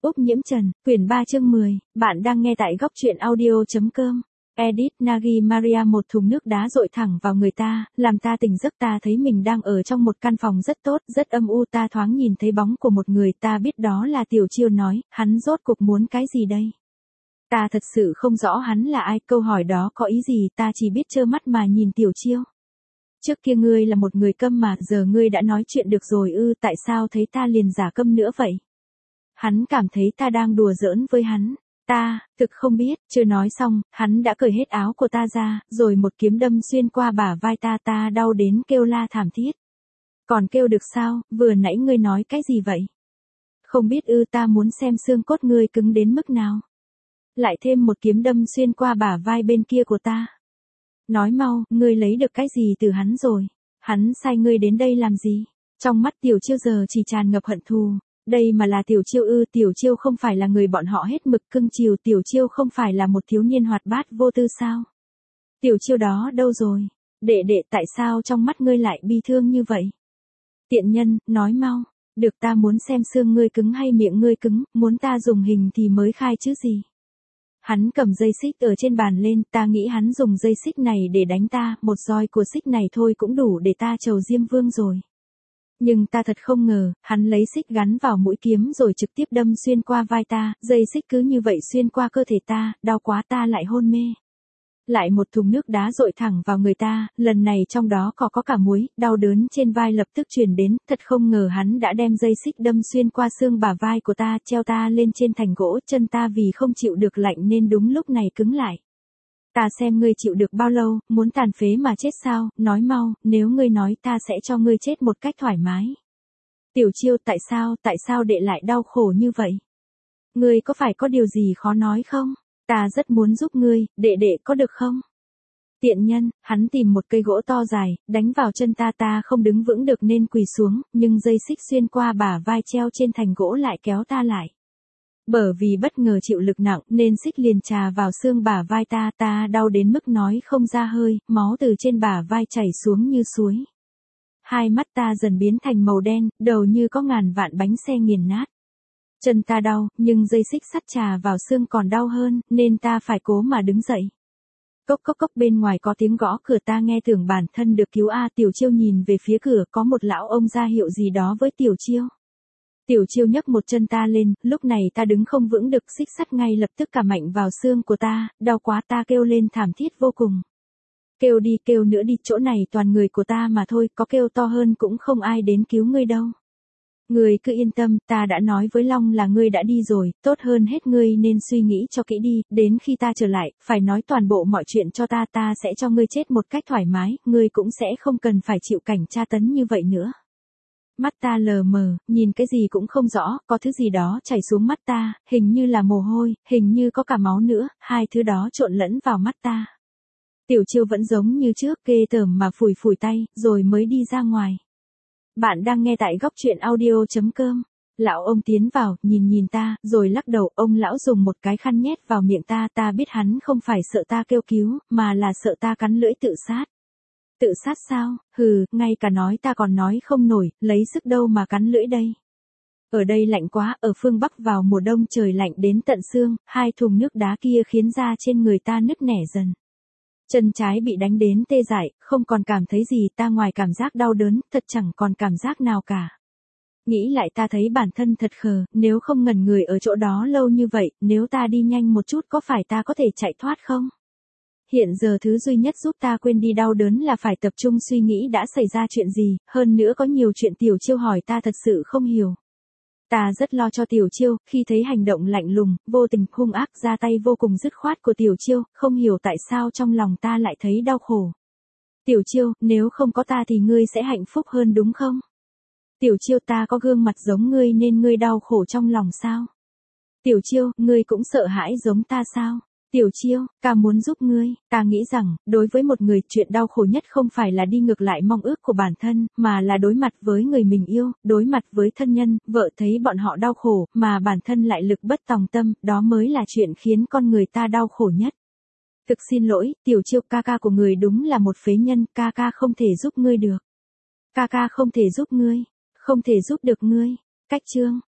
Úc Nhiễm Trần, quyển 3 chương 10, bạn đang nghe tại góc truyện audio.com. Edit Nagi Maria. Một thùng nước đá dội thẳng vào người ta, làm ta tỉnh giấc. Ta thấy mình đang ở trong một căn phòng rất tốt, rất âm u. Ta thoáng nhìn thấy bóng của một người, ta biết đó là Tiểu Chiêu. Nói, hắn rốt cuộc muốn cái gì đây? Ta thật sự không rõ hắn là ai, câu hỏi đó có ý gì, ta chỉ biết trơ mắt mà nhìn Tiểu Chiêu. Trước kia ngươi là một người câm mà, giờ ngươi đã nói chuyện được rồi ư? Tại sao thấy ta liền giả câm nữa vậy? Hắn cảm thấy ta đang đùa giỡn với hắn. Ta, thực không biết, chưa nói xong, hắn đã cởi hết áo của ta ra, rồi một kiếm đâm xuyên qua bả vai ta. Ta đau đến kêu la thảm thiết. Còn kêu được sao, vừa nãy ngươi nói cái gì vậy? Không biết ư? Ta muốn xem xương cốt ngươi cứng đến mức nào. Lại thêm một kiếm đâm xuyên qua bả vai bên kia của ta. Nói mau, ngươi lấy được cái gì từ hắn rồi? Hắn sai ngươi đến đây làm gì? Trong mắt Tiểu Chiêu giờ chỉ tràn ngập hận thù. Đây mà là Tiểu Chiêu ư? Tiểu Chiêu không phải là người bọn họ hết mực cưng chiều. Tiểu Chiêu không phải là một thiếu niên hoạt bát vô tư sao? Tiểu Chiêu đó đâu rồi? Đệ đệ, tại sao trong mắt ngươi lại bi thương như vậy? Tiện nhân, nói mau. Được, ta muốn xem xương ngươi cứng hay miệng ngươi cứng, muốn ta dùng hình thì mới khai chứ gì. Hắn cầm dây xích ở trên bàn lên, ta nghĩ hắn dùng dây xích này để đánh ta, một roi của xích này thôi cũng đủ để ta trầu Diêm Vương rồi. Nhưng ta thật không ngờ, hắn lấy xích gắn vào mũi kiếm rồi trực tiếp đâm xuyên qua vai ta, dây xích cứ như vậy xuyên qua cơ thể ta, đau quá ta lại hôn mê. Lại một thùng nước đá dội thẳng vào người ta, lần này trong đó có cả muối, đau đớn trên vai lập tức truyền đến, thật không ngờ hắn đã đem dây xích đâm xuyên qua xương bả vai của ta, treo ta lên trên thành gỗ, chân ta vì không chịu được lạnh nên đúng lúc này cứng lại. Ta xem ngươi chịu được bao lâu, muốn tàn phế mà chết sao, nói mau, nếu ngươi nói ta sẽ cho ngươi chết một cách thoải mái. Tiểu Chiêu, tại sao đệ lại đau khổ như vậy? Ngươi có phải có điều gì khó nói không? Ta rất muốn giúp ngươi, đệ có được không? Tiện nhân, hắn tìm một cây gỗ to dài, đánh vào chân ta. Ta không đứng vững được nên quỳ xuống, nhưng dây xích xuyên qua bả vai treo trên thành gỗ lại kéo ta lại. Bởi vì bất ngờ chịu lực nặng nên xích liền chà vào xương bả vai ta. Ta đau đến mức nói không ra hơi, máu từ trên bả vai chảy xuống như suối. Hai mắt ta dần biến thành màu đen, đầu như có ngàn vạn bánh xe nghiền nát. Chân ta đau, nhưng dây xích sắt chà vào xương còn đau hơn, nên ta phải cố mà đứng dậy. Cốc cốc cốc, bên ngoài có tiếng gõ cửa. Ta nghe tưởng bản thân được cứu. Tiểu Chiêu nhìn về phía cửa, có một lão ông ra hiệu gì đó với Tiểu Chiêu. Tiểu Chiêu nhấc một chân ta lên, lúc này ta đứng không vững được, xích sắt ngay lập tức cả mạnh vào xương của ta, đau quá. Ta kêu lên thảm thiết vô cùng. Kêu đi, kêu nữa đi, chỗ này toàn người của ta mà thôi, có kêu to hơn cũng không ai đến cứu ngươi đâu. Ngươi cứ yên tâm, ta đã nói với Long là ngươi đã đi rồi, tốt hơn hết ngươi nên suy nghĩ cho kỹ đi, đến khi ta trở lại, phải nói toàn bộ mọi chuyện cho ta. Ta sẽ cho ngươi chết một cách thoải mái, ngươi cũng sẽ không cần phải chịu cảnh tra tấn như vậy nữa. Mắt ta lờ mờ, nhìn cái gì cũng không rõ, có thứ gì đó chảy xuống mắt ta, hình như là mồ hôi, hình như có cả máu nữa, hai thứ đó trộn lẫn vào mắt ta. Tiểu Chiêu vẫn giống như trước, ghê tởm mà phủi phủi tay, rồi mới đi ra ngoài. Bạn đang nghe tại góc truyện audio.com. Lão ông tiến vào, nhìn ta, rồi lắc đầu. Ông lão dùng một cái khăn nhét vào miệng ta. Ta biết hắn không phải sợ ta kêu cứu, mà là sợ ta cắn lưỡi tự sát. Tự sát sao? Hừ, ngay cả nói ta còn nói không nổi, lấy sức đâu mà cắn lưỡi đây. Ở đây lạnh quá, ở phương Bắc vào mùa đông trời lạnh đến tận xương, hai thùng nước đá kia khiến da trên người ta nứt nẻ dần. Chân trái bị đánh đến tê dại, không còn cảm thấy gì. Ta ngoài cảm giác đau đớn, thật chẳng còn cảm giác nào cả. Nghĩ lại ta thấy bản thân thật khờ, nếu không ngẩn người ở chỗ đó lâu như vậy, nếu ta đi nhanh một chút có phải ta có thể chạy thoát không? Hiện giờ thứ duy nhất giúp ta quên đi đau đớn là phải tập trung suy nghĩ đã xảy ra chuyện gì, hơn nữa có nhiều chuyện Tiểu Chiêu hỏi ta thật sự không hiểu. Ta rất lo cho Tiểu Chiêu, khi thấy hành động lạnh lùng, vô tình, hung ác, ra tay vô cùng dứt khoát của Tiểu Chiêu, không hiểu tại sao trong lòng ta lại thấy đau khổ. Tiểu Chiêu, nếu không có ta thì ngươi sẽ hạnh phúc hơn đúng không? Tiểu Chiêu, ta có gương mặt giống ngươi nên ngươi đau khổ trong lòng sao? Tiểu Chiêu, ngươi cũng sợ hãi giống ta sao? Tiểu Chiêu, ca muốn giúp ngươi. Ta nghĩ rằng, đối với một người, chuyện đau khổ nhất không phải là đi ngược lại mong ước của bản thân, mà là đối mặt với người mình yêu, đối mặt với thân nhân, vợ thấy bọn họ đau khổ, mà bản thân lại lực bất tòng tâm, đó mới là chuyện khiến con người ta đau khổ nhất. Thực xin lỗi, Tiểu Chiêu, ca của người đúng là một phế nhân, ca không thể giúp ngươi được. Ca không thể giúp ngươi, không thể giúp được ngươi. Cách chương